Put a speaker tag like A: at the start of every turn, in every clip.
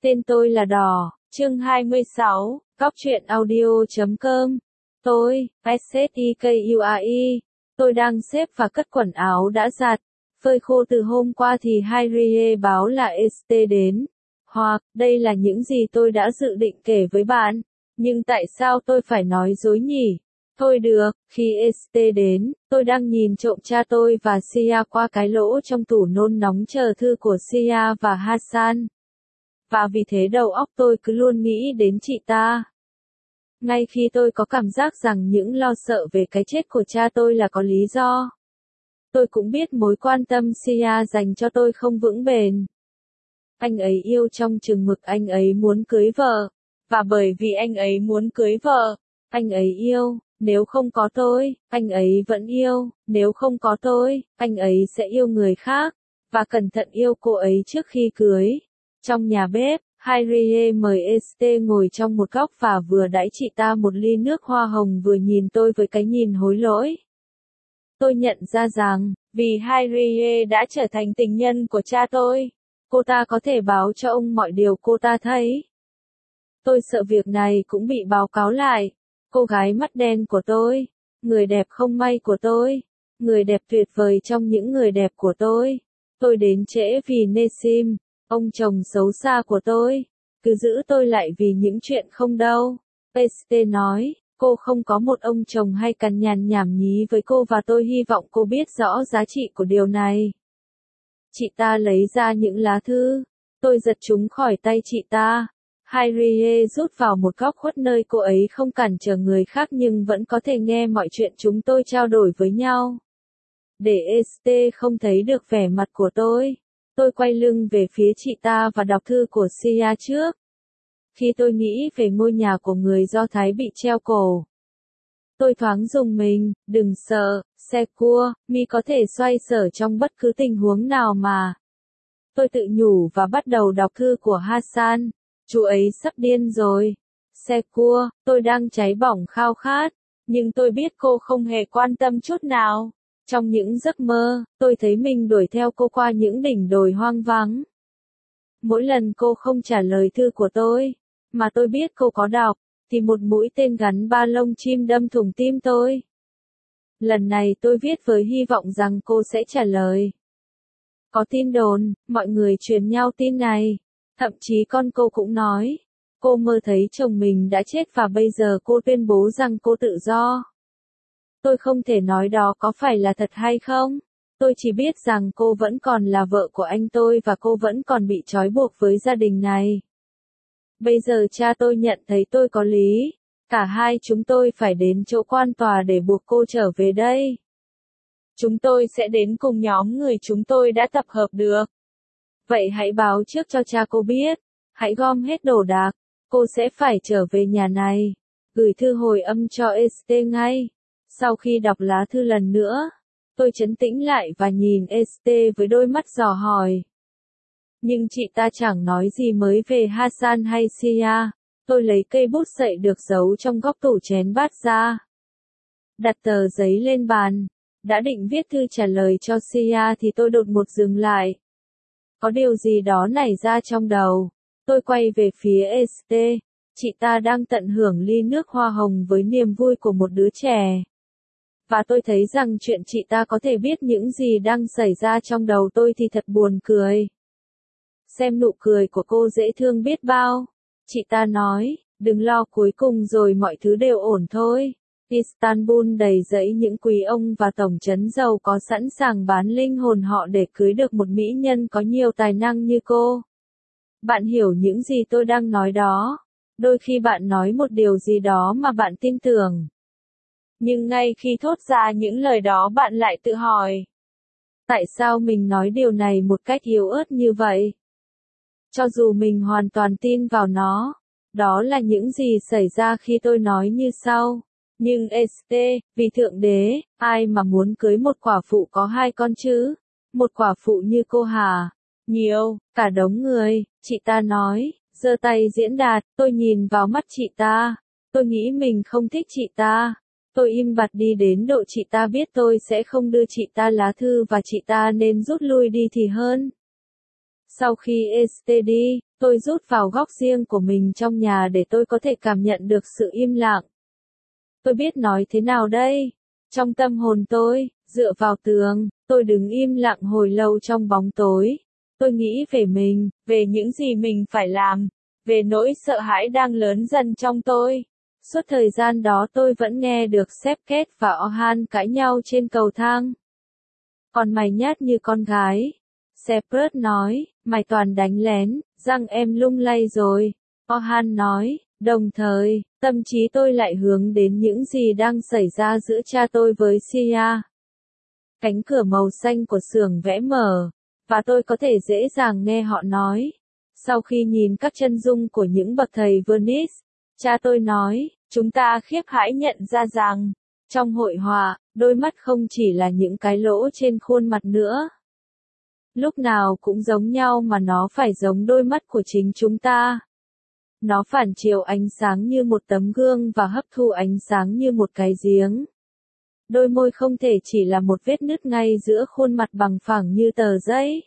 A: Tên tôi là Đỏ, chương 26, Cóc truyện audio.com. Tôi, SZIKUAI. Tôi đang xếp và cất quần áo đã giặt, phơi khô từ hôm qua thì Harry báo là ST đến. Hoặc, đây là những gì tôi đã dự định kể với bạn. Nhưng tại sao tôi phải nói dối nhỉ? Thôi được, khi ST đến, tôi đang nhìn trộm cha tôi và Sia qua cái lỗ trong tủ nôn nóng chờ thư của Sia và Hassan. Và vì thế đầu óc tôi cứ luôn nghĩ đến chị ta. Ngay khi tôi có cảm giác rằng những lo sợ về cái chết của cha tôi là có lý do. Tôi cũng biết mối quan tâm Sia dành cho tôi không vững bền. Anh ấy yêu trong chừng mực anh ấy muốn cưới vợ. Và bởi vì anh ấy muốn cưới vợ, anh ấy yêu. Nếu không có tôi, anh ấy vẫn yêu. Nếu không có tôi, anh ấy sẽ yêu người khác. Và cẩn thận yêu cô ấy trước khi cưới. Trong nhà bếp, Harry mời ST ngồi trong một góc và vừa đãi chị ta một ly nước hoa hồng vừa nhìn tôi với cái nhìn hối lỗi. Tôi nhận ra rằng, vì Harry đã trở thành tình nhân của cha tôi, cô ta có thể báo cho ông mọi điều cô ta thấy. Tôi sợ việc này cũng bị báo cáo lại. Cô gái mắt đen của tôi, người đẹp không may của tôi, người đẹp tuyệt vời trong những người đẹp của tôi. Tôi đến trễ vì Nesim, ông chồng xấu xa của tôi, cứ giữ tôi lại vì những chuyện không đâu. ST nói, cô không có một ông chồng hay cằn nhằn nhảm nhí với cô và tôi hy vọng cô biết rõ giá trị của điều này. Chị ta lấy ra những lá thư. Tôi giật chúng khỏi tay chị ta. Harry rút vào một góc khuất nơi cô ấy không cản trở người khác nhưng vẫn có thể nghe mọi chuyện chúng tôi trao đổi với nhau. Để ST không thấy được vẻ mặt của tôi quay lưng về phía chị ta và đọc thư của Sia trước. Khi tôi nghĩ về ngôi nhà của người Do Thái bị treo cổ, tôi thoáng rùng mình. Đừng sợ, xe cua, mi có thể xoay sở trong bất cứ tình huống nào mà. Tôi tự nhủ và bắt đầu đọc thư của Hassan. Chú ấy sắp điên rồi. Xe cua, tôi đang cháy bỏng khao khát, nhưng tôi biết cô không hề quan tâm chút nào. Trong những giấc mơ, tôi thấy mình đuổi theo cô qua những đỉnh đồi hoang vắng. Mỗi lần cô không trả lời thư của tôi, mà tôi biết cô có đọc, thì một mũi tên gắn ba lông chim đâm thủng tim tôi. Lần này tôi viết với hy vọng rằng cô sẽ trả lời. Có tin đồn, mọi người truyền nhau tin này. Thậm chí con cô cũng nói, cô mơ thấy chồng mình đã chết và bây giờ cô tuyên bố rằng cô tự do. Tôi không thể nói đó có phải là thật hay không. Tôi chỉ biết rằng cô vẫn còn là vợ của anh tôi và cô vẫn còn bị trói buộc với gia đình này. Bây giờ cha tôi nhận thấy tôi có lý. Cả hai chúng tôi phải đến chỗ quan tòa để buộc cô trở về đây. Chúng tôi sẽ đến cùng nhóm người chúng tôi đã tập hợp được. Vậy hãy báo trước cho cha cô biết. Hãy gom hết đồ đạc. Cô sẽ phải trở về nhà này. Gửi thư hồi âm cho ST ngay. Sau khi đọc lá thư lần nữa, tôi trấn tĩnh lại và nhìn ST với đôi mắt dò hỏi. Nhưng chị ta chẳng nói gì mới về Hassan hay Sia. Tôi lấy cây bút sậy được giấu trong góc tủ chén bát ra. Đặt tờ giấy lên bàn. Đã định viết thư trả lời cho Sia thì tôi đột ngột dừng lại. Có điều gì đó nảy ra trong đầu. Tôi quay về phía ST. Chị ta đang tận hưởng ly nước hoa hồng với niềm vui của một đứa trẻ. Và tôi thấy rằng chuyện chị ta có thể biết những gì đang xảy ra trong đầu tôi thì thật buồn cười. Xem nụ cười của cô dễ thương biết bao. Chị ta nói, đừng lo, cuối cùng rồi mọi thứ đều ổn thôi. Istanbul đầy rẫy những quý ông và tổng trấn giàu có sẵn sàng bán linh hồn họ để cưới được một mỹ nhân có nhiều tài năng như cô. Bạn hiểu những gì tôi đang nói đó. Đôi khi bạn nói một điều gì đó mà bạn tin tưởng. Nhưng ngay khi thốt ra những lời đó bạn lại tự hỏi. Tại sao mình nói điều này một cách yếu ớt như vậy? Cho dù mình hoàn toàn tin vào nó. Đó là những gì xảy ra khi tôi nói như sau. Nhưng ST, vì Thượng Đế, ai mà muốn cưới một quả phụ có hai con chứ? Một quả phụ như cô hả? Nhiều, cả đống người, chị ta nói, giơ tay diễn đạt, tôi nhìn vào mắt chị ta. Tôi nghĩ mình không thích chị ta. Tôi im bặt đi đến độ chị ta biết tôi sẽ không đưa chị ta lá thư và chị ta nên rút lui đi thì hơn. Sau khi ST đi, Tôi rút vào góc riêng của mình trong nhà để tôi có thể cảm nhận được sự im lặng. Tôi biết nói thế nào đây? Trong tâm hồn tôi, dựa vào tường, tôi đứng im lặng hồi lâu trong bóng tối. Tôi nghĩ về mình, về những gì mình phải làm, về nỗi sợ hãi đang lớn dần trong tôi. Suốt thời gian đó tôi vẫn nghe được Sepket và Ohan cãi nhau trên cầu thang. Còn mày nhát như con gái. Sepket nói, mày toàn đánh lén, răng em lung lay rồi. Ohan nói, đồng thời, tâm trí tôi lại hướng đến những gì đang xảy ra giữa cha tôi với Sia. Cánh cửa màu xanh của xưởng vẽ mở, và tôi có thể dễ dàng nghe họ nói. Sau khi nhìn các chân dung của những bậc thầy Venice, cha tôi nói, chúng ta khiếp hãi nhận ra rằng, trong hội họa, đôi mắt không chỉ là những cái lỗ trên khuôn mặt nữa. Lúc nào cũng giống nhau mà nó phải giống đôi mắt của chính chúng ta. Nó phản chiếu ánh sáng như một tấm gương và hấp thu ánh sáng như một cái giếng. Đôi môi không thể chỉ là một vết nứt ngay giữa khuôn mặt bằng phẳng như tờ giấy,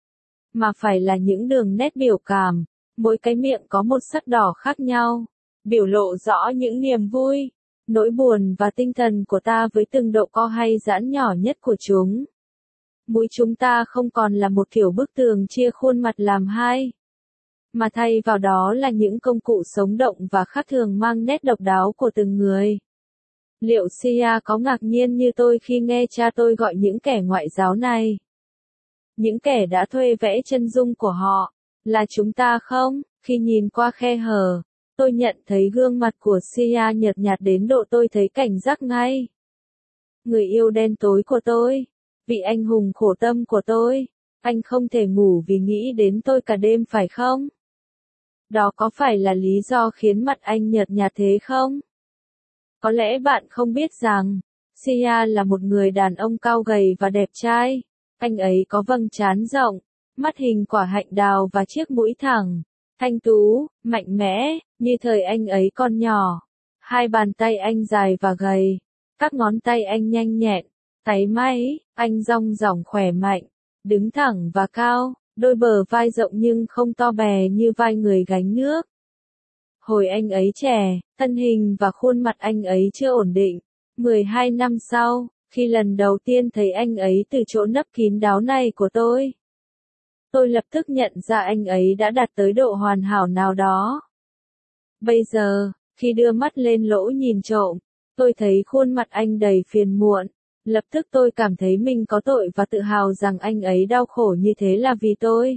A: mà phải là những đường nét biểu cảm. Mỗi cái miệng có một sắc đỏ khác nhau, biểu lộ rõ những niềm vui, nỗi buồn và tinh thần của ta với từng độ co hay giãn nhỏ nhất của chúng. Mũi chúng ta không còn là một kiểu bức tường chia khuôn mặt làm hai, mà thay vào đó là những công cụ sống động và khác thường mang nét độc đáo của từng người. Liệu Sia có ngạc nhiên như tôi khi nghe cha tôi gọi những kẻ ngoại giáo này, những kẻ đã thuê vẽ chân dung của họ, là chúng ta không? Khi nhìn qua khe hở, tôi nhận thấy gương mặt của Sia nhợt nhạt đến độ tôi thấy cảnh giác ngay. Người yêu đen tối của tôi, vị anh hùng khổ tâm của tôi, anh không thể ngủ vì nghĩ đến tôi cả đêm phải không? Đó có phải là lý do khiến mặt anh nhợt nhạt thế không? Có lẽ bạn không biết rằng, Sia là một người đàn ông cao gầy và đẹp trai. Anh ấy có vầng trán rộng, mắt hình quả hạnh đào và chiếc mũi thẳng, thanh tú, mạnh mẽ, như thời anh ấy còn nhỏ. Hai bàn tay anh dài và gầy, các ngón tay anh nhanh nhẹn, táy may, anh dong dỏng khỏe mạnh, đứng thẳng và cao, đôi bờ vai rộng nhưng không to bè như vai người gánh nước. Hồi anh ấy trẻ, thân hình và khuôn mặt anh ấy chưa ổn định. 12 năm sau, khi lần đầu tiên thấy anh ấy từ chỗ nấp kín đáo này của tôi lập tức nhận ra anh ấy đã đạt tới độ hoàn hảo nào đó. Bây giờ, khi đưa mắt lên lỗ nhìn trộm, tôi thấy khuôn mặt anh đầy phiền muộn. Lập tức tôi cảm thấy mình có tội và tự hào rằng anh ấy đau khổ như thế là vì tôi.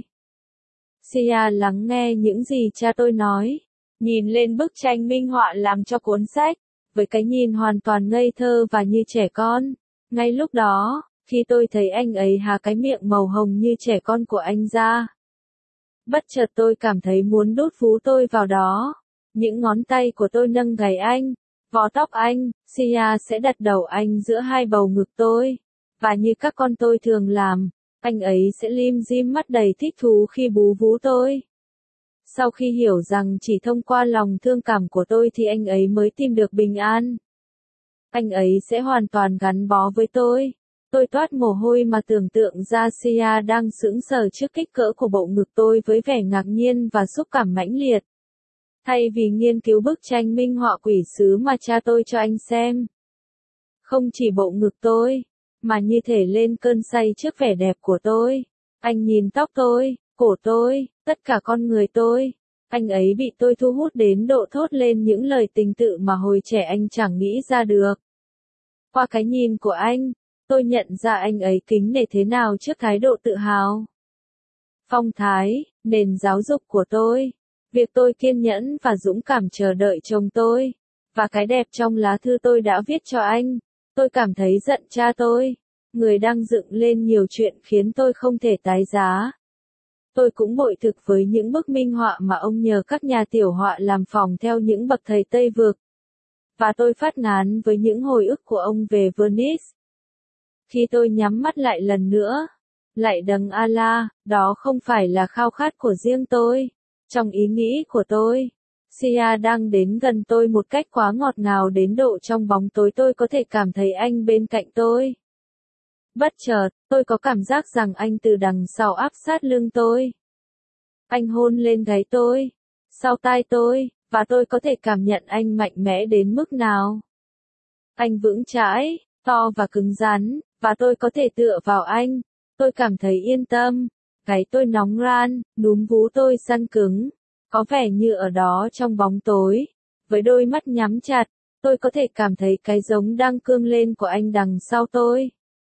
A: Sia lắng nghe những gì cha tôi nói, nhìn lên bức tranh minh họa làm cho cuốn sách, với cái nhìn hoàn toàn ngây thơ và như trẻ con. Ngay lúc đó, khi tôi thấy anh ấy há cái miệng màu hồng như trẻ con của anh ra, bất chợt tôi cảm thấy muốn đút vú tôi vào đó. Những ngón tay của tôi nâng gáy anh, vò tóc anh, Sia sẽ đặt đầu anh giữa hai bầu ngực tôi. Và như các con tôi thường làm, anh ấy sẽ lim dim mắt đầy thích thú khi bú vú tôi. Sau khi hiểu rằng chỉ thông qua lòng thương cảm của tôi thì anh ấy mới tìm được bình an, anh ấy sẽ hoàn toàn gắn bó với tôi. Tôi toát mồ hôi mà tưởng tượng ra Sia đang sững sờ trước kích cỡ của bộ ngực tôi với vẻ ngạc nhiên và xúc cảm mãnh liệt. Thay vì nghiên cứu bức tranh minh họa quỷ sứ mà cha tôi cho anh xem, không chỉ bộ ngực tôi, mà như thể lên cơn say trước vẻ đẹp của tôi. Anh nhìn tóc tôi, cổ tôi, tất cả con người tôi. Anh ấy bị tôi thu hút đến độ thốt lên những lời tình tự mà hồi trẻ anh chẳng nghĩ ra được. Qua cái nhìn của anh, tôi nhận ra anh ấy kính nể thế nào trước thái độ tự hào, phong thái, nền giáo dục của tôi, việc tôi kiên nhẫn và dũng cảm chờ đợi chồng tôi, và cái đẹp trong lá thư tôi đã viết cho anh. Tôi cảm thấy giận cha tôi, người đang dựng lên nhiều chuyện khiến tôi không thể tái giá. Tôi cũng bội thực với những bức minh họa mà ông nhờ các nhà tiểu họa làm phỏng theo những bậc thầy Tây Vực. Và tôi phát ngán với những hồi ức của ông về Venice. Khi tôi nhắm mắt lại lần nữa, lạy đấng Allah, đó không phải là khao khát của riêng tôi. Trong ý nghĩ của tôi, Sia đang đến gần tôi một cách quá ngọt ngào đến độ trong bóng tối tôi có thể cảm thấy anh bên cạnh tôi. Bất chợt, tôi có cảm giác rằng anh từ đằng sau áp sát lưng tôi. Anh hôn lên gáy tôi, sau tai tôi, và tôi có thể cảm nhận anh mạnh mẽ đến mức nào. Anh vững chãi, to và cứng rắn, và tôi có thể tựa vào anh. Tôi cảm thấy yên tâm. Gáy tôi nóng ran, núm vú tôi săn cứng. Có vẻ như ở đó trong bóng tối. Với đôi mắt nhắm chặt, tôi có thể cảm thấy cái giống đang cương lên của anh đằng sau tôi.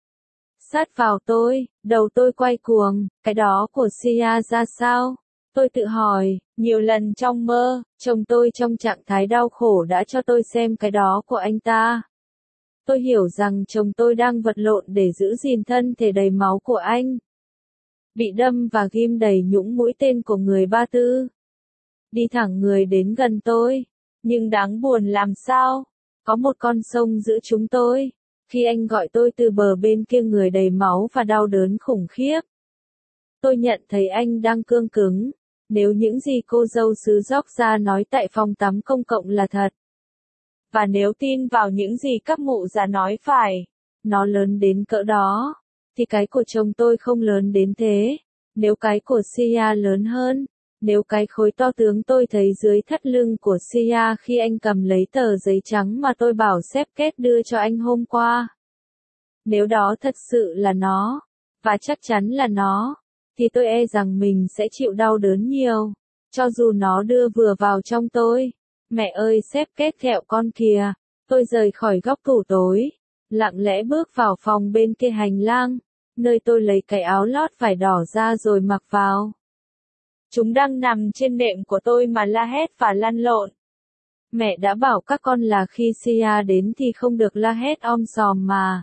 A: Sát vào tôi, đầu tôi quay cuồng, cái đó của Sia ra sao? Tôi tự hỏi, nhiều lần trong mơ, chồng tôi trong trạng thái đau khổ đã cho tôi xem cái đó của anh ta. Tôi hiểu rằng chồng tôi đang vật lộn để giữ gìn thân thể đầy máu của anh. Bị đâm và ghim đầy nhũng mũi tên của người Ba Tư. Đi thẳng người đến gần tôi. Nhưng đáng buồn làm sao? Có một con sông giữ chúng tôi. Khi anh gọi tôi từ bờ bên kia người đầy máu và đau đớn khủng khiếp. Tôi nhận thấy anh đang cương cứng. Nếu những gì cô dâu xứ Dóc ra nói tại phòng tắm công cộng là thật. Và nếu tin vào những gì các mụ già nói phải, nó lớn đến cỡ đó, thì cái của chồng tôi không lớn đến thế. Nếu cái của Sia lớn hơn, nếu cái khối to tướng tôi thấy dưới thắt lưng của Sia khi anh cầm lấy tờ giấy trắng mà tôi bảo xếp kết đưa cho anh hôm qua. Nếu đó thật sự là nó, và chắc chắn là nó, thì tôi e rằng mình sẽ chịu đau đớn nhiều, cho dù nó đưa vừa vào trong tôi. Mẹ ơi xếp kết kẹo con kìa, tôi rời khỏi góc tủ tối, lặng lẽ bước vào phòng bên kia hành lang, nơi tôi lấy cái áo lót vải đỏ ra rồi mặc vào. Chúng đang nằm trên nệm của tôi mà la hét và lăn lộn. Mẹ đã bảo các con là khi Sia đến thì không được la hét sòm mà.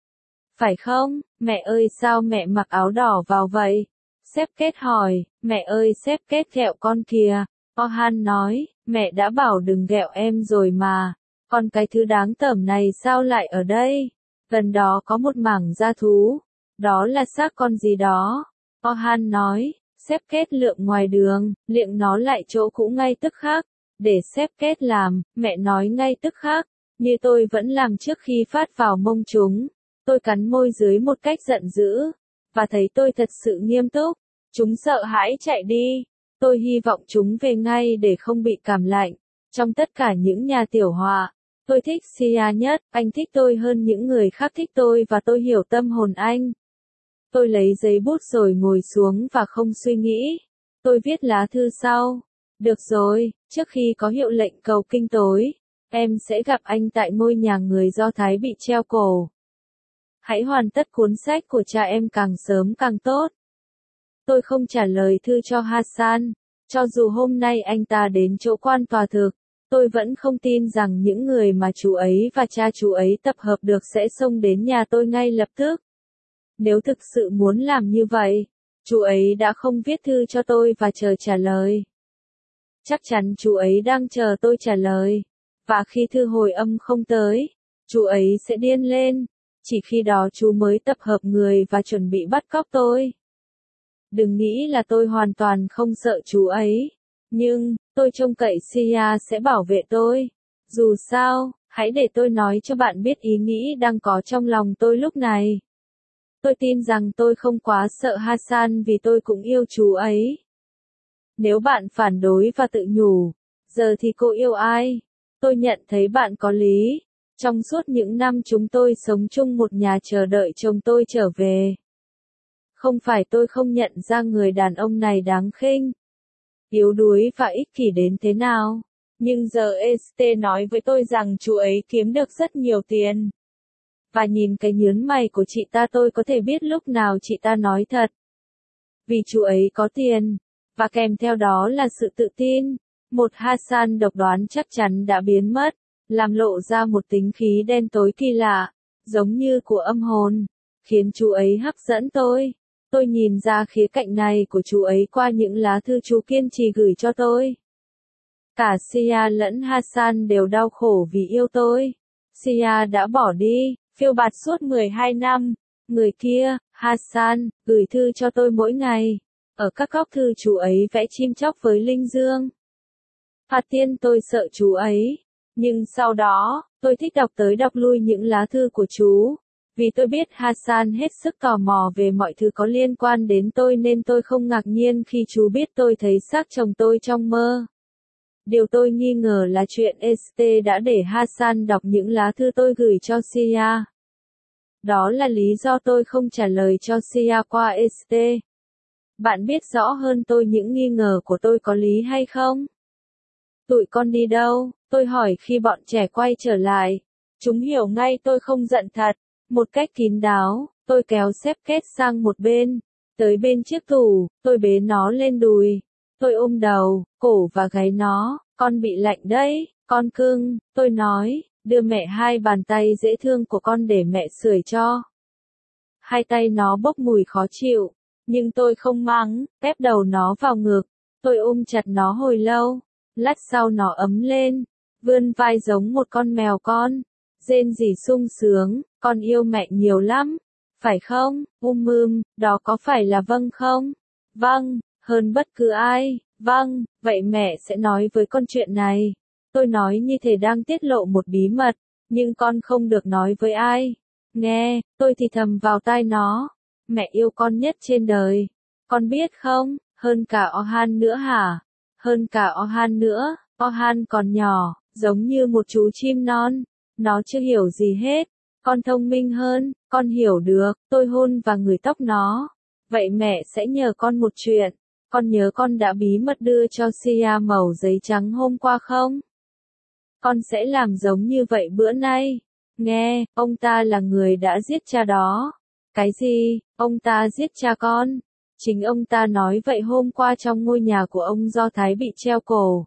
A: Phải không, mẹ ơi sao mẹ mặc áo đỏ vào vậy? Sếp kết hỏi, mẹ ơi sếp kết ghẹo con kìa. Ohan nói, mẹ đã bảo đừng ghẹo em rồi mà. Còn cái thứ đáng tởm này sao lại ở đây? Gần đó có một mảng da thú. Đó là xác con gì đó. Ohan nói, sếp kết lượm ngoài đường, liệng nó lại chỗ cũ ngay tức khắc. Để sếp kết làm, mẹ nói ngay tức khắc. Như tôi vẫn làm trước khi phát vào mông chúng. Tôi cắn môi dưới một cách giận dữ. Và thấy tôi thật sự nghiêm túc. Chúng sợ hãi chạy đi. Tôi hy vọng chúng về ngay để không bị cảm lạnh. Trong tất cả những nhà tiểu họa, tôi thích Sia nhất, anh thích tôi hơn những người khác thích tôi và tôi hiểu tâm hồn anh. Tôi lấy giấy bút rồi ngồi xuống và không suy nghĩ. Tôi viết lá thư sau. Được rồi, trước khi có hiệu lệnh cầu kinh tối, em sẽ gặp anh tại ngôi nhà người Do Thái bị treo cổ. Hãy hoàn tất cuốn sách của cha em càng sớm càng tốt. Tôi không trả lời thư cho Hassan, cho dù hôm nay anh ta đến chỗ quan tòa thực, tôi vẫn không tin rằng những người mà chú ấy và cha chú ấy tập hợp được sẽ xông đến nhà tôi ngay lập tức. Nếu thực sự muốn làm như vậy, chú ấy đã không viết thư cho tôi và chờ trả lời. Chắc chắn chú ấy đang chờ tôi trả lời, và khi thư hồi âm không tới, chú ấy sẽ điên lên, chỉ khi đó chú mới tập hợp người và chuẩn bị bắt cóc tôi. Đừng nghĩ là tôi hoàn toàn không sợ chú ấy. Nhưng, tôi trông cậy Sia sẽ bảo vệ tôi. Dù sao, hãy để tôi nói cho bạn biết ý nghĩ đang có trong lòng tôi lúc này. Tôi tin rằng tôi không quá sợ Hassan vì tôi cũng yêu chú ấy. Nếu bạn phản đối và tự nhủ, giờ thì cô yêu ai? Tôi nhận thấy bạn có lý. Trong suốt những năm chúng tôi sống chung một nhà chờ đợi chồng tôi trở về. Không phải tôi không nhận ra người đàn ông này đáng khinh, yếu đuối và ích kỷ đến thế nào. Nhưng giờ Este nói với tôi rằng chú ấy kiếm được rất nhiều tiền. Và nhìn cái nhướng mày của chị ta tôi có thể biết lúc nào chị ta nói thật. Vì chú ấy có tiền, và kèm theo đó là sự tự tin. Một Hassan độc đoán chắc chắn đã biến mất, làm lộ ra một tính khí đen tối kỳ lạ, giống như của âm hồn, khiến chú ấy hấp dẫn tôi. Tôi nhìn ra khía cạnh này của chú ấy qua những lá thư chú kiên trì gửi cho tôi. Cả Sia lẫn Hassan đều đau khổ vì yêu tôi. Sia đã bỏ đi, phiêu bạt suốt 12 năm. Người kia, Hassan, gửi thư cho tôi mỗi ngày. Ở các góc thư chú ấy vẽ chim chóc với linh dương. Thoạt tiên tôi sợ chú ấy. Nhưng sau đó, tôi thích đọc tới đọc lui những lá thư của chú. Vì tôi biết Hassan hết sức tò mò về mọi thứ có liên quan đến tôi nên tôi không ngạc nhiên khi chú biết tôi thấy xác chồng tôi trong mơ. Điều tôi nghi ngờ là chuyện ST đã để Hassan đọc những lá thư tôi gửi cho Sia. Đó là lý do tôi không trả lời cho Sia qua ST. Bạn biết rõ hơn tôi những nghi ngờ của tôi có lý hay không? Tụi con đi đâu? Tôi hỏi khi bọn trẻ quay trở lại. Chúng hiểu ngay tôi không giận thật. Một cách kín đáo, tôi kéo xếp kết sang một bên. Tới bên chiếc tủ, tôi bế nó lên đùi. Tôi ôm đầu, cổ và gáy nó. Con bị lạnh đấy, con cưng, tôi nói, đưa mẹ hai bàn tay dễ thương của con để mẹ sưởi cho. Hai tay nó bốc mùi khó chịu, nhưng tôi không mắng, ép đầu nó vào ngực. Tôi ôm chặt nó hồi lâu, lát sau nó ấm lên, vươn vai giống một con mèo con. Rên rỉ sung sướng, con yêu mẹ nhiều lắm, phải không, đó có phải là vâng không? Vâng, hơn bất cứ ai, vâng, vậy mẹ sẽ nói với con chuyện này. Tôi nói như thể đang tiết lộ một bí mật, nhưng con không được nói với ai. Nghe, tôi thì thầm vào tai nó, mẹ yêu con nhất trên đời. Con biết không, hơn cả Orhan nữa hả? Hơn cả Orhan nữa, Orhan còn nhỏ, giống như một chú chim non. Nó chưa hiểu gì hết. Con thông minh hơn, con hiểu được. Tôi hôn và ngửi tóc nó. Vậy mẹ sẽ nhờ con một chuyện. Con nhớ con đã bí mật đưa cho Sia mẩu giấy trắng hôm qua không? Con sẽ làm giống như vậy bữa nay. Nghe, ông ta là người đã giết cha đó. Cái gì? Ông ta giết cha con? Chính ông ta nói vậy hôm qua trong ngôi nhà của ông Do Thái bị treo cổ.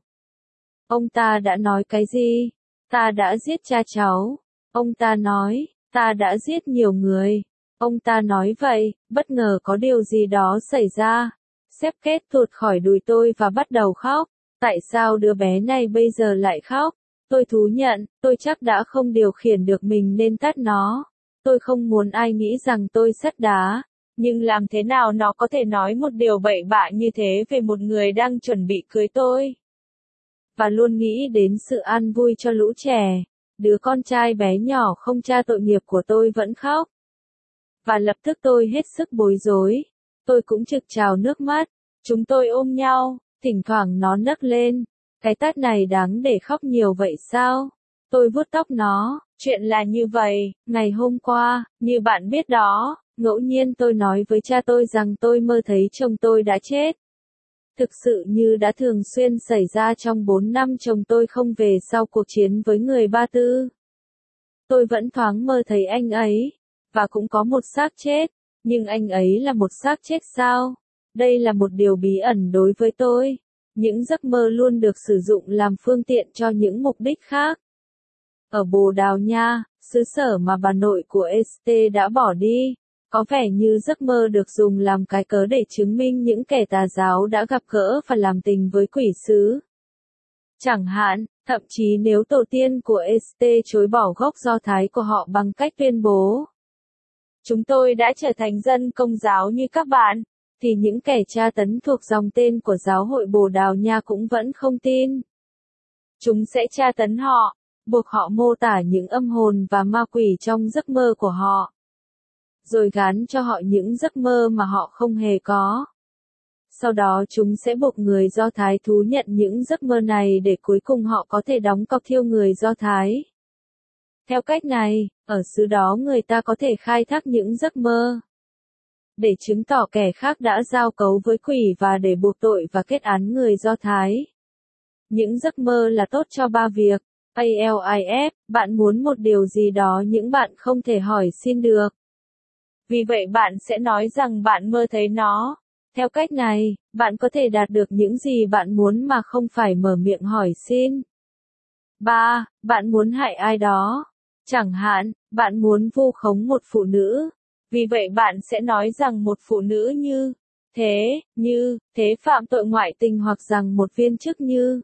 A: Ông ta đã nói cái gì? Ta đã giết cha cháu. Ông ta nói, ta đã giết nhiều người. Ông ta nói vậy, bất ngờ có điều gì đó xảy ra. Xếp kết tuột khỏi đùi tôi và bắt đầu khóc. Tại sao đứa bé này bây giờ lại khóc? Tôi thú nhận, tôi chắc đã không điều khiển được mình nên tát nó. Tôi không muốn ai nghĩ rằng tôi sắt đá. Nhưng làm thế nào nó có thể nói một điều bậy bạ như thế về một người đang chuẩn bị cưới tôi? Và luôn nghĩ đến sự an vui cho lũ trẻ. Đứa con trai bé nhỏ không cha tội nghiệp của tôi vẫn khóc. Và lập tức tôi hết sức bối rối. Tôi cũng trực trào nước mắt. Chúng tôi ôm nhau, thỉnh thoảng nó nấc lên. Cái tát này đáng để khóc nhiều vậy sao? Tôi vuốt tóc nó. Chuyện là như vậy, ngày hôm qua, như bạn biết đó, ngẫu nhiên tôi nói với cha tôi rằng tôi mơ thấy chồng tôi đã chết. Thực sự như đã thường xuyên xảy ra trong 4 năm chồng tôi không về sau cuộc chiến với người Ba Tư. Tôi vẫn thoáng mơ thấy anh ấy, và cũng có một xác chết, nhưng anh ấy là một xác chết sao? Đây là một điều bí ẩn đối với tôi. Những giấc mơ luôn được sử dụng làm phương tiện cho những mục đích khác. Ở Bồ Đào Nha, xứ sở mà bà nội của ST đã bỏ đi, có vẻ như giấc mơ được dùng làm cái cớ để chứng minh những kẻ tà giáo đã gặp gỡ và làm tình với quỷ sứ. Chẳng hạn, thậm chí nếu tổ tiên của ST chối bỏ gốc Do Thái của họ bằng cách tuyên bố chúng tôi đã trở thành dân Công giáo như các bạn, thì những kẻ tra tấn thuộc dòng tên của giáo hội Bồ Đào Nha cũng vẫn không tin. Chúng sẽ tra tấn họ, buộc họ mô tả những âm hồn và ma quỷ trong giấc mơ của họ, rồi gán cho họ những giấc mơ mà họ không hề có. Sau đó chúng sẽ buộc người Do Thái thú nhận những giấc mơ này để cuối cùng họ có thể đóng cọc thiêu người Do Thái. Theo cách này, ở xứ đó người ta có thể khai thác những giấc mơ để chứng tỏ kẻ khác đã giao cấu với quỷ và để buộc tội và kết án người Do Thái. Những giấc mơ là tốt cho 3 việc. ALIF, bạn muốn một điều gì đó nhưng bạn không thể hỏi xin được. Vì vậy bạn sẽ nói rằng bạn mơ thấy nó. Theo cách này, bạn có thể đạt được những gì bạn muốn mà không phải mở miệng hỏi xin. 3. Bạn muốn hại ai đó. Chẳng hạn, bạn muốn vu khống một phụ nữ. Vì vậy bạn sẽ nói rằng một phụ nữ như thế phạm tội ngoại tình hoặc rằng một viên chức như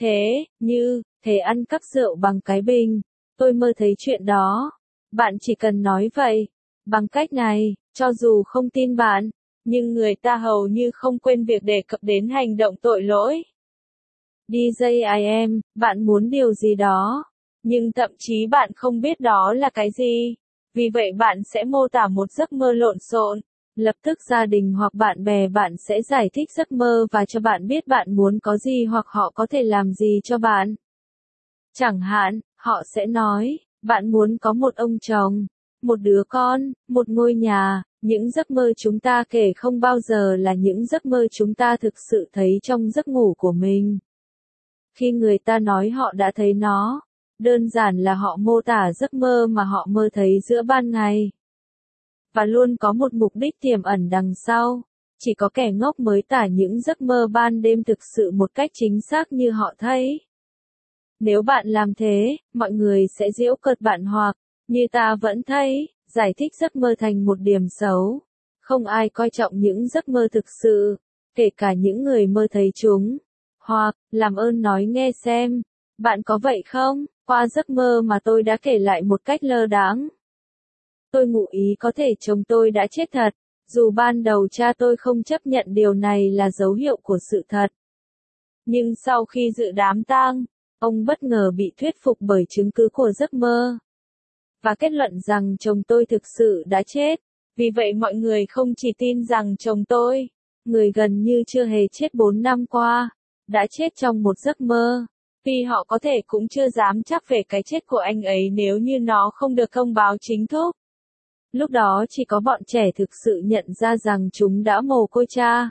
A: thế ăn cắp rượu bằng cái bình. Tôi mơ thấy chuyện đó. Bạn chỉ cần nói vậy. Bằng cách này, cho dù không tin bạn, nhưng người ta hầu như không quên việc đề cập đến hành động tội lỗi. DJIM, bạn muốn điều gì đó, nhưng thậm chí bạn không biết đó là cái gì. Vì vậy bạn sẽ mô tả một giấc mơ lộn xộn. Lập tức gia đình hoặc bạn bè bạn sẽ giải thích giấc mơ và cho bạn biết bạn muốn có gì hoặc họ có thể làm gì cho bạn. Chẳng hạn, họ sẽ nói, bạn muốn có một ông chồng, một đứa con, một ngôi nhà. Những giấc mơ chúng ta kể không bao giờ là những giấc mơ chúng ta thực sự thấy trong giấc ngủ của mình. Khi người ta nói họ đã thấy nó, đơn giản là họ mô tả giấc mơ mà họ mơ thấy giữa ban ngày. Và luôn có một mục đích tiềm ẩn đằng sau. Chỉ có kẻ ngốc mới tả những giấc mơ ban đêm thực sự một cách chính xác như họ thấy. Nếu bạn làm thế, mọi người sẽ giễu cợt bạn hoặc, như ta vẫn thấy, giải thích giấc mơ thành một điểm xấu. Không ai coi trọng những giấc mơ thực sự, kể cả những người mơ thấy chúng. Hoặc, làm ơn nói nghe xem, bạn có vậy không? Qua giấc mơ mà tôi đã kể lại một cách lơ đãng. Tôi ngụ ý có thể chồng tôi đã chết thật, dù ban đầu cha tôi không chấp nhận điều này là dấu hiệu của sự thật. Nhưng sau khi dự đám tang, ông bất ngờ bị thuyết phục bởi chứng cứ của giấc mơ. Và kết luận rằng chồng tôi thực sự đã chết. Vì vậy mọi người không chỉ tin rằng chồng tôi, người gần như chưa hề chết 4 năm qua, đã chết trong một giấc mơ. Vì họ có thể cũng chưa dám chắc về cái chết của anh ấy nếu như nó không được thông báo chính thức. Lúc đó chỉ có bọn trẻ thực sự nhận ra rằng chúng đã mồ côi cha.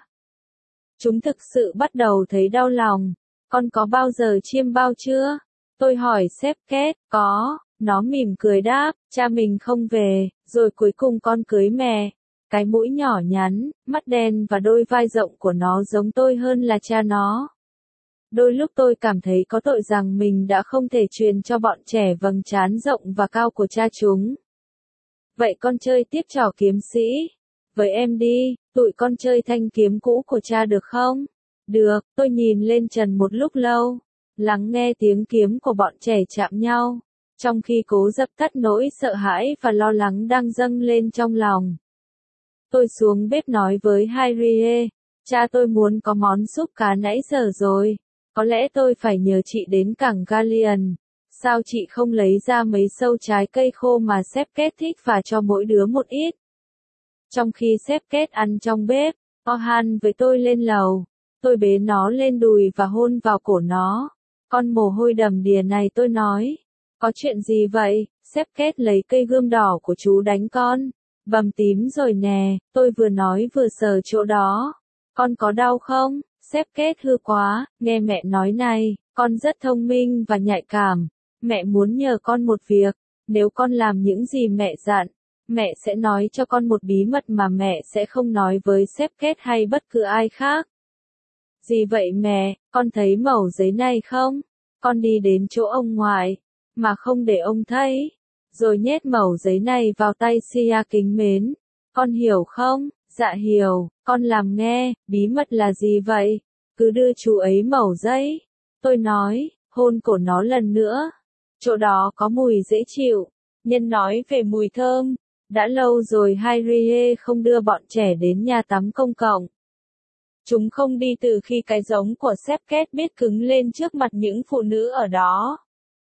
A: Chúng thực sự bắt đầu thấy đau lòng. Con có bao giờ chiêm bao chưa? Tôi hỏi sếp Kết, có. Nó mỉm cười đáp, cha mình không về, rồi cuối cùng con cưới mẹ. Cái mũi nhỏ nhắn, mắt đen và đôi vai rộng của nó giống tôi hơn là cha nó. Đôi lúc tôi cảm thấy có tội rằng mình đã không thể truyền cho bọn trẻ vầng trán rộng và cao của cha chúng. Vậy con chơi tiếp trò kiếm sĩ. Với em đi, tụi con chơi thanh kiếm cũ của cha được không? Được, tôi nhìn lên trần một lúc lâu, lắng nghe tiếng kiếm của bọn trẻ chạm nhau, trong khi cố dập tắt nỗi sợ hãi và lo lắng đang dâng lên trong lòng. Tôi xuống bếp nói với Harriet, cha tôi muốn có món súp cá nãy giờ rồi, có lẽ tôi phải nhờ chị đến cảng Galleon. Sao chị không lấy ra mấy sâu trái cây khô mà sếp Kết thích và cho mỗi đứa một ít? Trong khi sếp Kết ăn trong bếp, Ohan với tôi lên lầu. Tôi bế nó lên đùi và hôn vào cổ nó. Con mồ hôi đầm đìa này, tôi nói. Có chuyện gì vậy? Sếp Kết lấy cây gươm đỏ của chú đánh con. Bầm tím rồi nè, tôi vừa nói vừa sờ chỗ đó. Con có đau không? Sếp Kết hư quá, nghe mẹ nói này, con rất thông minh và nhạy cảm. Mẹ muốn nhờ con một việc, nếu con làm những gì mẹ dặn, mẹ sẽ nói cho con một bí mật mà mẹ sẽ không nói với sếp Kết hay bất cứ ai khác. Gì vậy mẹ, con thấy mẩu giấy này không? Con đi đến chỗ ông ngoại, mà không để ông thấy, rồi nhét mẩu giấy này vào tay Sia kính mến. Con hiểu không? Dạ hiểu, con làm nghe, bí mật là gì vậy? Cứ đưa chú ấy mẩu giấy. Tôi nói, hôn cổ nó lần nữa. Chỗ đó có mùi dễ chịu. Nhân nói về mùi thơm. Đã lâu rồi Harriet không đưa bọn trẻ đến nhà tắm công cộng. Chúng không đi từ khi cái giống của sếp Kết biết cứng lên trước mặt những phụ nữ ở đó.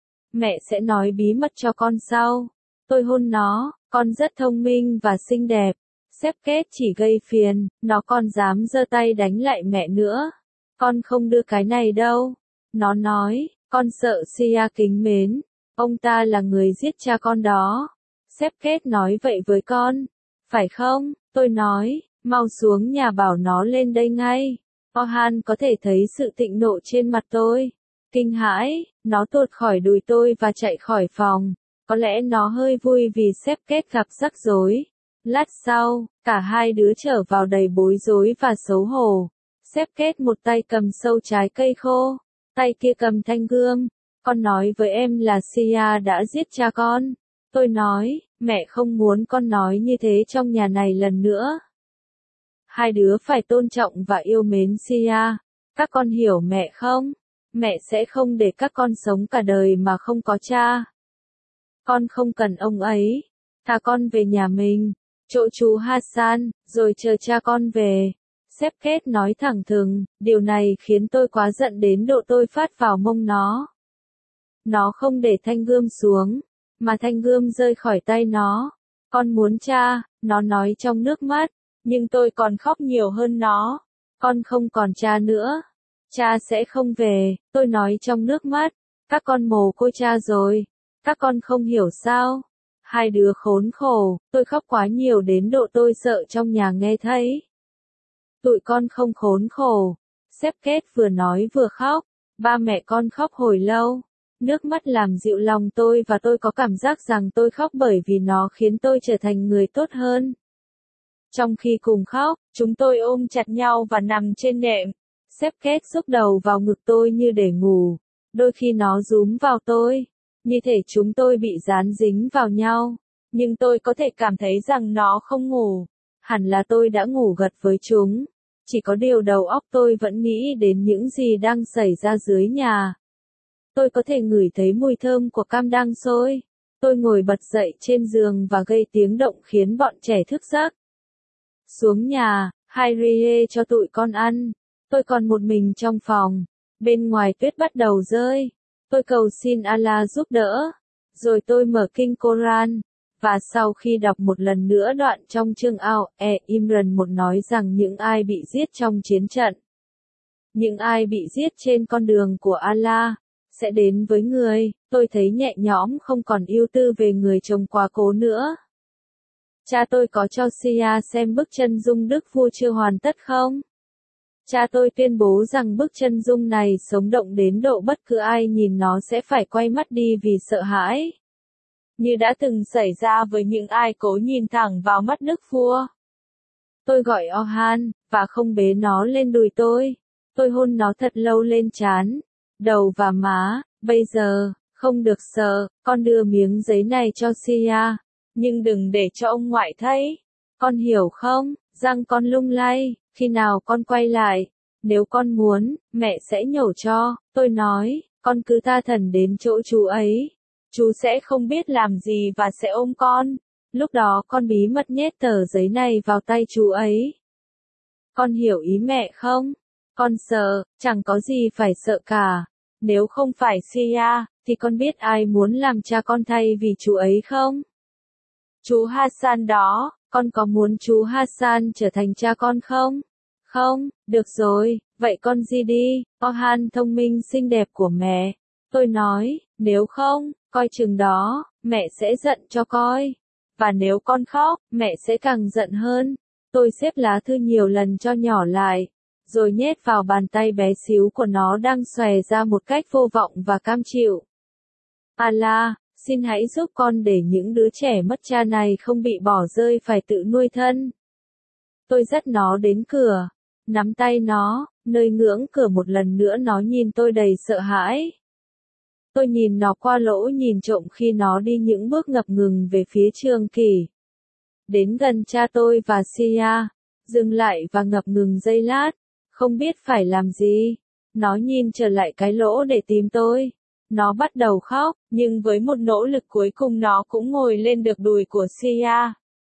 A: Mẹ sẽ nói bí mật cho con sau. Tôi hôn nó, con rất thông minh và xinh đẹp. Sếp Kết chỉ gây phiền, nó còn dám giơ tay đánh lại mẹ nữa. Con không đưa cái này đâu. Nó nói, con sợ Sia kính mến. Ông ta là người giết cha con đó. Sếp Kết nói vậy với con. Phải không? Tôi nói, mau xuống nhà bảo nó lên đây ngay. Ohan có thể thấy sự thịnh nộ trên mặt tôi. Kinh hãi, nó tuột khỏi đùi tôi và chạy khỏi phòng. Có lẽ nó hơi vui vì sếp Kết gặp rắc rối. Lát sau, cả hai đứa trở vào đầy bối rối và xấu hổ. Sếp Kết một tay cầm sâu trái cây khô, tay kia cầm thanh gươm. Con nói với em là Sia đã giết cha con. Tôi nói, mẹ không muốn con nói như thế trong nhà này lần nữa. Hai đứa phải tôn trọng và yêu mến Sia. Các con hiểu mẹ không? Mẹ sẽ không để các con sống cả đời mà không có cha. Con không cần ông ấy. Thả con về nhà mình, chỗ chú Hassan, rồi chờ cha con về. Sếp Kết nói thẳng thừng, điều này khiến tôi quá giận đến độ tôi phát vào mông nó. Nó không để thanh gươm xuống, mà thanh gươm rơi khỏi tay nó. Con muốn cha, nó nói trong nước mắt, nhưng tôi còn khóc nhiều hơn nó. Con không còn cha nữa. Cha sẽ không về, tôi nói trong nước mắt. Các con mồ côi cha rồi. Các con không hiểu sao. Hai đứa khốn khổ, tôi khóc quá nhiều đến độ tôi sợ trong nhà nghe thấy. Tụi con không khốn khổ. Sếp Kết vừa nói vừa khóc. Ba mẹ con khóc hồi lâu. Nước mắt làm dịu lòng tôi và tôi có cảm giác rằng tôi khóc bởi vì nó khiến tôi trở thành người tốt hơn. Trong khi cùng khóc, chúng tôi ôm chặt nhau và nằm trên nệm. Sếp Kết xúc đầu vào ngực tôi như để ngủ. Đôi khi nó rúm vào tôi. Như thể chúng tôi bị dán dính vào nhau. Nhưng tôi có thể cảm thấy rằng nó không ngủ. Hẳn là tôi đã ngủ gật với chúng. Chỉ có điều đầu óc tôi vẫn nghĩ đến những gì đang xảy ra dưới nhà. Tôi có thể ngửi thấy mùi thơm của cam đang sôi. Tôi ngồi bật dậy trên giường và gây tiếng động khiến bọn trẻ thức giấc. Xuống nhà, Harry cho tụi con ăn. Tôi còn một mình trong phòng. Bên ngoài tuyết bắt đầu rơi. Tôi cầu xin Allah giúp đỡ. Rồi tôi mở kinh Koran. Và sau khi đọc một lần nữa đoạn trong chương Imran 1 nói rằng những ai bị giết trong chiến trận, những ai bị giết trên con đường của Allah, sẽ đến với người. Tôi thấy nhẹ nhõm không còn ưu tư về người chồng quá cố nữa. Cha tôi có cho Sia xem bức chân dung Đức Vua chưa hoàn tất không? Cha tôi tuyên bố rằng bức chân dung này sống động đến độ bất cứ ai nhìn nó sẽ phải quay mắt đi vì sợ hãi. Như đã từng xảy ra với những ai cố nhìn thẳng vào mắt Đức Vua. Tôi gọi Orhan, và không bế nó lên đùi tôi. Tôi hôn nó thật lâu lên trán, đầu và má. Bây giờ, không được sợ, con đưa miếng giấy này cho Sia. Nhưng đừng để cho ông ngoại thấy. Con hiểu không? Răng con lung lay. Khi nào con quay lại? Nếu con muốn, mẹ sẽ nhổ cho. Tôi nói, con cứ tha thẩn đến chỗ chú ấy. Chú sẽ không biết làm gì và sẽ ôm con. Lúc đó con bí mật nhét tờ giấy này vào tay chú ấy. Con hiểu ý mẹ không? Con sợ, chẳng có gì phải sợ cả. Nếu không phải Sia, thì con biết ai muốn làm cha con thay vì chú ấy không? Chú Hassan đó, con có muốn chú Hassan trở thành cha con không? Không, được rồi, vậy con gì đi, Orhan thông minh xinh đẹp của mẹ. Tôi nói, nếu không, coi chừng đó, mẹ sẽ giận cho coi. Và nếu con khóc, mẹ sẽ càng giận hơn. Tôi xếp lá thư nhiều lần cho nhỏ lại, rồi nhét vào bàn tay bé xíu của nó đang xòe ra một cách vô vọng và cam chịu. Allah, xin hãy giúp con để những đứa trẻ mất cha này không bị bỏ rơi phải tự nuôi thân. Tôi dắt nó đến cửa, nắm tay nó, nơi ngưỡng cửa một lần nữa nó nhìn tôi đầy sợ hãi. Tôi nhìn nó qua lỗ nhìn trộm khi nó đi những bước ngập ngừng về phía Trường Kỷ. Đến gần cha tôi và Sia, dừng lại và ngập ngừng giây lát, không biết phải làm gì. Nó nhìn trở lại cái lỗ để tìm tôi. Nó bắt đầu khóc, nhưng với một nỗ lực cuối cùng nó cũng ngồi lên được đùi của Sia.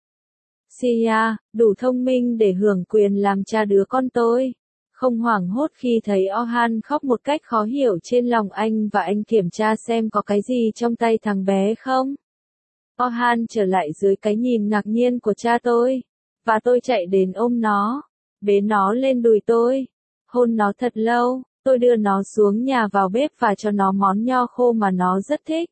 A: Sia, đủ thông minh để hưởng quyền làm cha đứa con tôi. Không hoảng hốt khi thấy Orhan khóc một cách khó hiểu trên lòng anh và anh kiểm tra xem có cái gì trong tay thằng bé không. Orhan trở lại dưới cái nhìn ngạc nhiên của cha tôi. Và tôi chạy đến ôm nó, bế nó lên đùi tôi, hôn nó thật lâu. Tôi đưa nó xuống nhà vào bếp và cho nó món nho khô mà nó rất thích.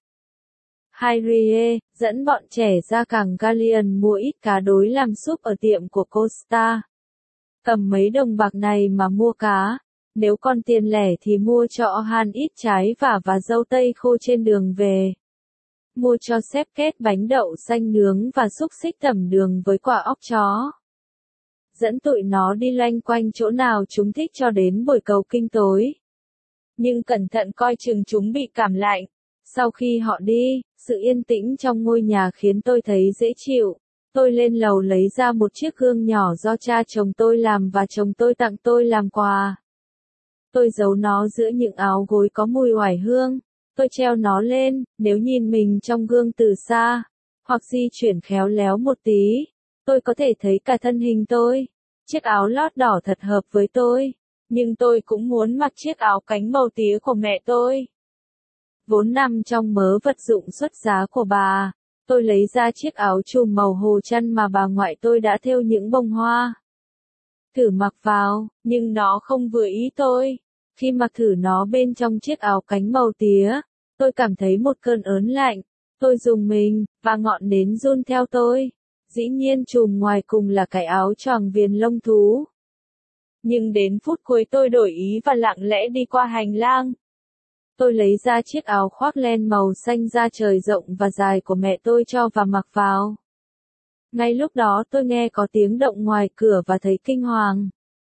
A: Hayrie dẫn bọn trẻ ra cảng Gallion mua ít cá đối làm súp ở tiệm của Costa. Cầm mấy đồng bạc này mà mua cá. Nếu còn tiền lẻ thì mua cho Orhan ít trái và dâu tây khô trên đường về. Mua cho Sếp Kết bánh đậu xanh nướng và xúc xích tẩm đường với quả óc chó. Dẫn tụi nó đi loanh quanh chỗ nào chúng thích cho đến buổi cầu kinh tối. Nhưng cẩn thận coi chừng chúng bị cảm lạnh. Sau khi họ đi, sự yên tĩnh trong ngôi nhà khiến tôi thấy dễ chịu. Tôi lên lầu lấy ra một chiếc gương nhỏ do cha chồng tôi làm và chồng tôi tặng tôi làm quà. Tôi giấu nó giữa những áo gối có mùi oải hương. Tôi treo nó lên, nếu nhìn mình trong gương từ xa, hoặc di chuyển khéo léo một tí, tôi có thể thấy cả thân hình tôi. Chiếc áo lót đỏ thật hợp với tôi, nhưng tôi cũng muốn mặc chiếc áo cánh màu tía của mẹ tôi. Vốn nằm trong mớ vật dụng xuất giá của bà. Tôi lấy ra chiếc áo trùm màu hồ chăn mà bà ngoại tôi đã thêu những bông hoa. Thử mặc vào, nhưng nó không vừa ý tôi. Khi mặc thử nó bên trong chiếc áo cánh màu tía, tôi cảm thấy một cơn ớn lạnh. Tôi rùng mình, và ngọn nến run theo tôi. Dĩ nhiên trùm ngoài cùng là cái áo choàng viền lông thú. Nhưng đến phút cuối tôi đổi ý và lặng lẽ đi qua hành lang. Tôi lấy ra chiếc áo khoác len màu xanh da trời rộng và dài của mẹ tôi cho và mặc vào. Ngay lúc đó tôi nghe có tiếng động ngoài cửa và thấy kinh hoàng.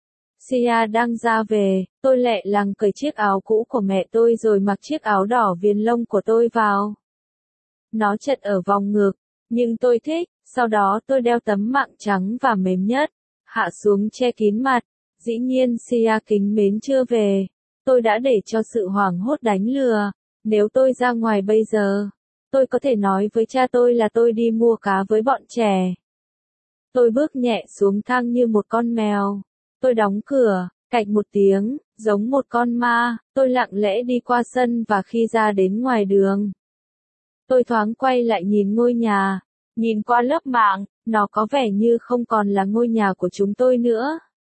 A: Sia đang ra về, tôi lẹ làng cởi chiếc áo cũ của mẹ tôi rồi mặc chiếc áo đỏ viền lông của tôi vào. Nó chật ở vòng ngực, nhưng tôi thích, sau đó tôi đeo tấm mạng trắng và mềm nhất, hạ xuống che kín mặt. Dĩ nhiên Sia kính mến chưa về. Tôi đã để cho sự hoảng hốt đánh lừa. Nếu tôi ra ngoài bây giờ, tôi có thể nói với cha tôi là tôi đi mua cá với bọn trẻ. Tôi bước nhẹ xuống thang như một con mèo. Tôi đóng cửa, cạch một tiếng, giống một con ma, tôi lặng lẽ đi qua sân và khi ra đến ngoài đường. Tôi thoáng quay lại nhìn ngôi nhà, nhìn qua lớp mảng, nó có vẻ như không còn là ngôi nhà của chúng tôi nữa.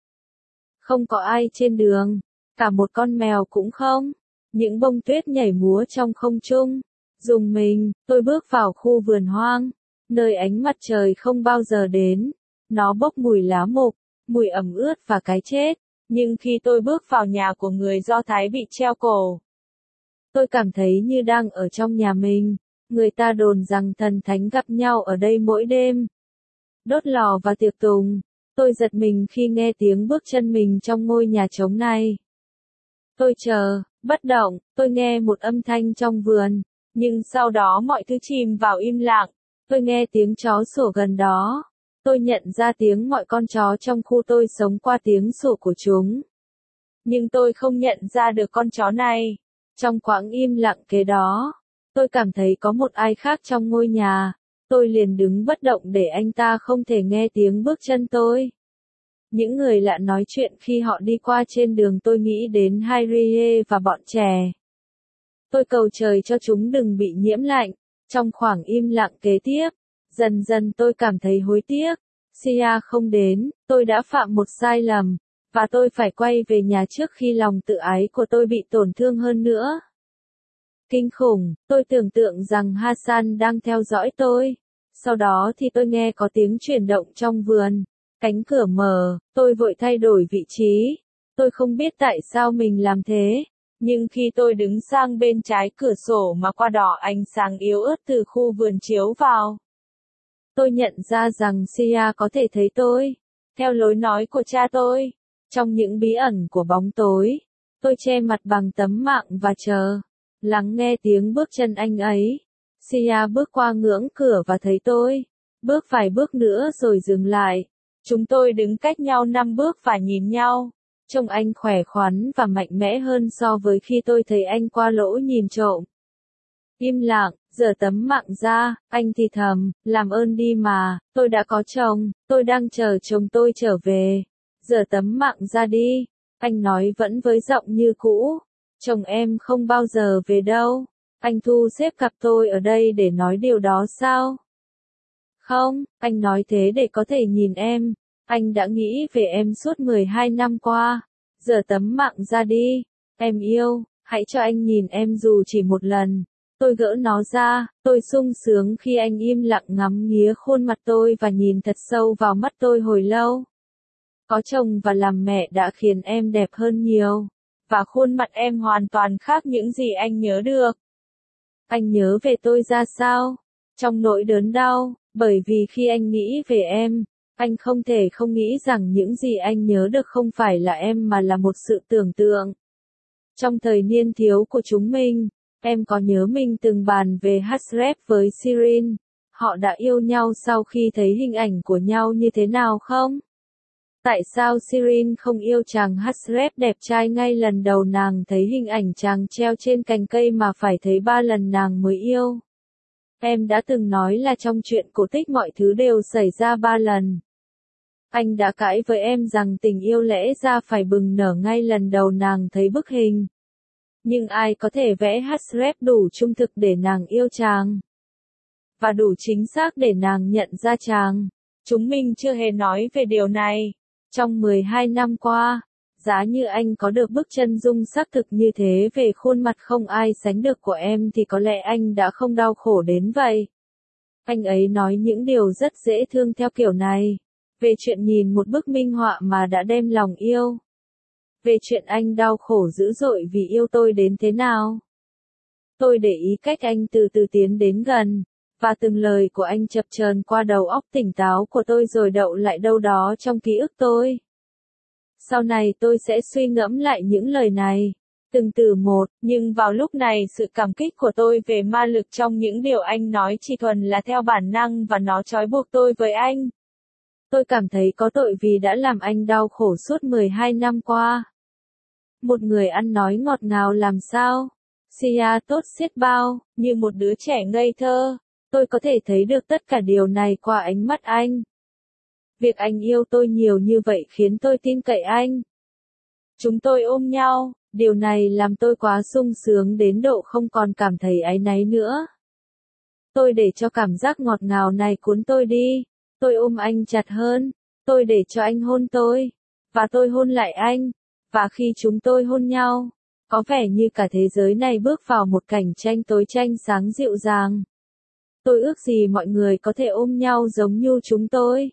A: Không có ai trên đường, cả một con mèo cũng không. Những bông tuyết nhảy múa trong không trung. Rùng mình, tôi bước vào khu vườn hoang, nơi ánh mặt trời không bao giờ đến. Nó bốc mùi lá mục, mùi ẩm ướt và cái chết. Nhưng khi tôi bước vào nhà của người Do Thái bị treo cổ, tôi cảm thấy như đang ở trong nhà mình. Người ta đồn rằng thần thánh gặp nhau ở đây mỗi đêm. Đốt lò và tiệc tùng. Tôi giật mình khi nghe tiếng bước chân mình trong ngôi nhà trống này. Tôi chờ, bất động, tôi nghe một âm thanh trong vườn, nhưng sau đó mọi thứ chìm vào im lặng. Tôi nghe tiếng chó sủa gần đó. Tôi nhận ra tiếng mọi con chó trong khu tôi sống qua tiếng sủa của chúng. Nhưng tôi không nhận ra được con chó này. Trong quãng im lặng kế đó, tôi cảm thấy có một ai khác trong ngôi nhà. Tôi liền đứng bất động để anh ta không thể nghe tiếng bước chân tôi. Những người lạ nói chuyện khi họ đi qua trên đường, tôi nghĩ đến Harry và bọn trẻ. Tôi cầu trời cho chúng đừng bị nhiễm lạnh. Trong khoảng im lặng kế tiếp, dần dần tôi cảm thấy hối tiếc. Sia không đến, tôi đã phạm một sai lầm, và tôi phải quay về nhà trước khi lòng tự ái của tôi bị tổn thương hơn nữa. Kinh khủng, tôi tưởng tượng rằng Hassan đang theo dõi tôi. Sau đó thì tôi nghe có tiếng chuyển động trong vườn. Cánh cửa mở, tôi vội thay đổi vị trí. Tôi không biết tại sao mình làm thế. Nhưng khi tôi đứng sang bên trái cửa sổ mà qua đó ánh sáng yếu ớt từ khu vườn chiếu vào, tôi nhận ra rằng Sia có thể thấy tôi. Theo lối nói của cha tôi, trong những bí ẩn của bóng tối, tôi che mặt bằng tấm mạng và chờ, lắng nghe tiếng bước chân anh ấy. Sia bước qua ngưỡng cửa và thấy tôi. Bước vài bước nữa rồi dừng lại. Chúng tôi đứng cách nhau 5 bước và nhìn nhau. Trông anh khỏe khoắn và mạnh mẽ hơn so với khi tôi thấy anh qua lỗ nhìn trộm. Im lặng, giở tấm mạng ra, anh thì thầm, làm ơn đi mà, tôi đã có chồng, tôi đang chờ chồng tôi trở về. Giở tấm mạng ra đi, anh nói vẫn với giọng như cũ. Chồng em không bao giờ về đâu. Anh thu xếp gặp tôi ở đây để nói điều đó sao? Không, anh nói thế để có thể nhìn em. Anh đã nghĩ về em suốt 12 năm qua. Giở tấm mạng ra đi. Em yêu, hãy cho anh nhìn em dù chỉ một lần. Tôi gỡ nó ra, tôi sung sướng khi anh im lặng ngắm nghía khuôn mặt tôi và nhìn thật sâu vào mắt tôi hồi lâu. Có chồng và làm mẹ đã khiến em đẹp hơn nhiều. Và khuôn mặt em hoàn toàn khác những gì anh nhớ được. Anh nhớ về tôi ra sao? Trong nỗi đớn đau, bởi vì khi anh nghĩ về em, anh không thể không nghĩ rằng những gì anh nhớ được không phải là em mà là một sự tưởng tượng. Trong thời niên thiếu của chúng mình, em có nhớ mình từng bàn về Hasref với Sirin? Họ đã yêu nhau sau khi thấy hình ảnh của nhau như thế nào không? Tại sao Sirin không yêu chàng Hasref đẹp trai ngay lần đầu nàng thấy hình ảnh chàng treo trên cành cây mà phải thấy 3 lần nàng mới yêu? Em đã từng nói là trong chuyện cổ tích mọi thứ đều xảy ra 3 lần. Anh đã cãi với em rằng tình yêu lẽ ra phải bừng nở ngay lần đầu nàng thấy bức hình. Nhưng ai có thể vẽ Hasref đủ trung thực để nàng yêu chàng? và đủ chính xác để nàng nhận ra chàng. Chúng mình chưa hề nói về điều này. Trong 12 năm qua, giá như anh có được bức chân dung xác thực như thế về khuôn mặt không ai sánh được của em thì có lẽ anh đã không đau khổ đến vậy. Anh ấy nói những điều rất dễ thương theo kiểu này. Về chuyện nhìn một bức minh họa mà đã đem lòng yêu. Về chuyện anh đau khổ dữ dội vì yêu tôi đến thế nào. Tôi để ý cách anh từ từ tiến đến gần, và từng lời của anh chập chờn qua đầu óc tỉnh táo của tôi rồi đậu lại đâu đó trong ký ức tôi. Sau này tôi sẽ suy ngẫm lại những lời này, từng từ một, nhưng vào lúc này sự cảm kích của tôi về ma lực trong những điều anh nói chỉ thuần là theo bản năng và nó trói buộc tôi với anh. Tôi cảm thấy có tội vì đã làm anh đau khổ suốt 12 năm qua. Một người ăn nói ngọt ngào làm sao? Sia tốt xiết bao, như một đứa trẻ ngây thơ. Tôi có thể thấy được tất cả điều này qua ánh mắt anh. Việc anh yêu tôi nhiều như vậy khiến tôi tin cậy anh. Chúng tôi ôm nhau, điều này làm tôi quá sung sướng đến độ không còn cảm thấy áy náy nữa. Tôi để cho cảm giác ngọt ngào này cuốn tôi đi. Tôi ôm anh chặt hơn. Tôi để cho anh hôn tôi. Và tôi hôn lại anh. Và khi chúng tôi hôn nhau, có vẻ như cả thế giới này bước vào một cảnh tranh tối tranh sáng dịu dàng. Tôi ước gì mọi người có thể ôm nhau giống như chúng tôi.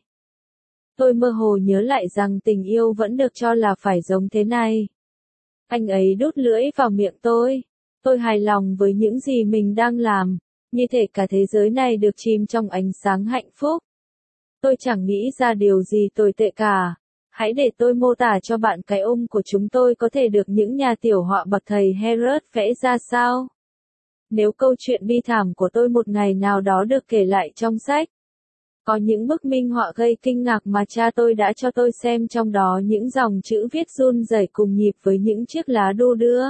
A: Tôi mơ hồ nhớ lại rằng tình yêu vẫn được cho là phải giống thế này. Anh ấy đút lưỡi vào miệng tôi. Tôi hài lòng với những gì mình đang làm, như thể cả thế giới này được chìm trong ánh sáng hạnh phúc. Tôi chẳng nghĩ ra điều gì tồi tệ cả. Hãy để tôi mô tả cho bạn cái ôm của chúng tôi có thể được những nhà tiểu họa bậc thầy Herod vẽ ra sao. Nếu câu chuyện bi thảm của tôi một ngày nào đó được kể lại trong sách. Có những bức minh họa gây kinh ngạc mà cha tôi đã cho tôi xem, trong đó những dòng chữ viết run rẩy cùng nhịp với những chiếc lá đu đưa.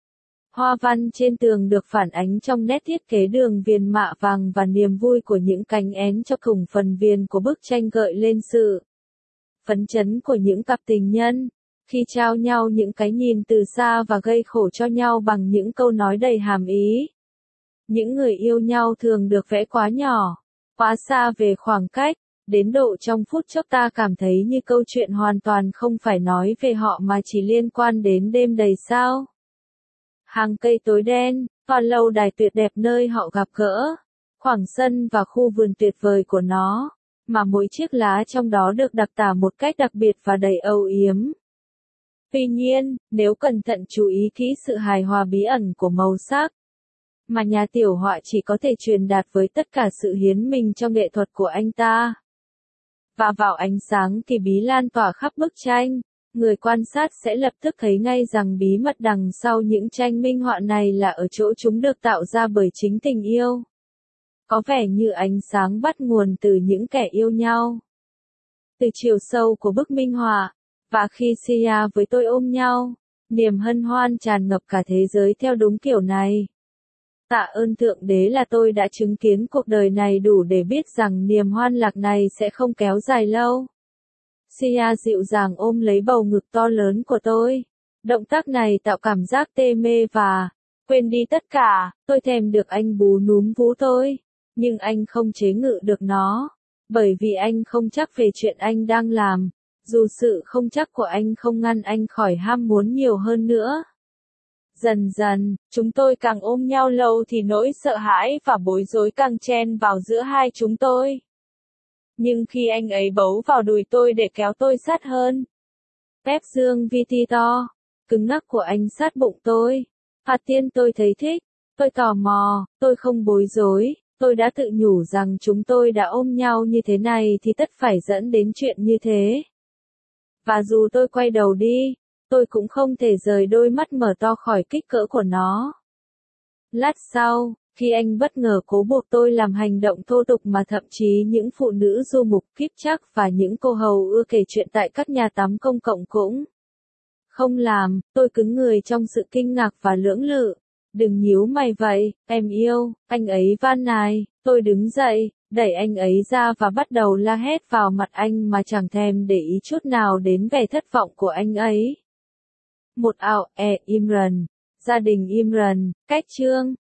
A: Hoa văn trên tường được phản ánh trong nét thiết kế đường viền mạ vàng và niềm vui của những cánh én cho cùng phần viền của bức tranh gợi lên sự phấn chấn của những cặp tình nhân, khi trao nhau những cái nhìn từ xa và gây khổ cho nhau bằng những câu nói đầy hàm ý. Những người yêu nhau thường được vẽ quá nhỏ, quá xa về khoảng cách, đến độ trong phút chốc ta cảm thấy như câu chuyện hoàn toàn không phải nói về họ mà chỉ liên quan đến đêm đầy sao. Hàng cây tối đen, và lâu đài tuyệt đẹp nơi họ gặp gỡ, khoảng sân và khu vườn tuyệt vời của nó, mà mỗi chiếc lá trong đó được đặc tả một cách đặc biệt và đầy âu yếm. Tuy nhiên, nếu cẩn thận chú ý kỹ sự hài hòa bí ẩn của màu sắc, mà nhà tiểu họa chỉ có thể truyền đạt với tất cả sự hiến mình trong nghệ thuật của anh ta, và vào ánh sáng kỳ bí lan tỏa khắp bức tranh, người quan sát sẽ lập tức thấy ngay rằng bí mật đằng sau những tranh minh họa này là ở chỗ chúng được tạo ra bởi chính tình yêu. Có vẻ như ánh sáng bắt nguồn từ những kẻ yêu nhau. Từ chiều sâu của bức minh họa, và khi Sia với tôi ôm nhau, niềm hân hoan tràn ngập cả thế giới theo đúng kiểu này. Tạ ơn Thượng Đế là tôi đã chứng kiến cuộc đời này đủ để biết rằng niềm hoan lạc này sẽ không kéo dài lâu. Sia dịu dàng ôm lấy bầu ngực to lớn của tôi. Động tác này tạo cảm giác tê mê và quên đi tất cả. Tôi thèm được anh bú núm vú tôi, nhưng anh không chế ngự được nó, bởi vì anh không chắc về chuyện anh đang làm, dù sự không chắc của anh không ngăn anh khỏi ham muốn nhiều hơn nữa. Dần dần, chúng tôi càng ôm nhau lâu thì nỗi sợ hãi và bối rối càng chen vào giữa hai chúng tôi. Nhưng khi anh ấy bấu vào đùi tôi để kéo tôi sát hơn, ép xương VT to, cứng ngắc của anh sát bụng tôi, Phạt Tiên tôi thấy thích, tôi tò mò, tôi không bối rối, tôi đã tự nhủ rằng chúng tôi đã ôm nhau như thế này thì tất phải dẫn đến chuyện như thế. Và dù tôi quay đầu đi, tôi cũng không thể rời đôi mắt mở to khỏi kích cỡ của nó. Lát sau, khi anh bất ngờ cố buộc tôi làm hành động thô tục mà thậm chí những phụ nữ du mục kíp chắc và những cô hầu ưa kể chuyện tại các nhà tắm công cộng cũng không làm, tôi cứng người trong sự kinh ngạc và lưỡng lự. Đừng nhíu mày vậy, em yêu, anh ấy van nài. Tôi đứng dậy, đẩy anh ấy ra và bắt đầu la hét vào mặt anh mà chẳng thèm để ý chút nào đến vẻ thất vọng của anh ấy. Một ảo Imran, gia đình Imran, cách chương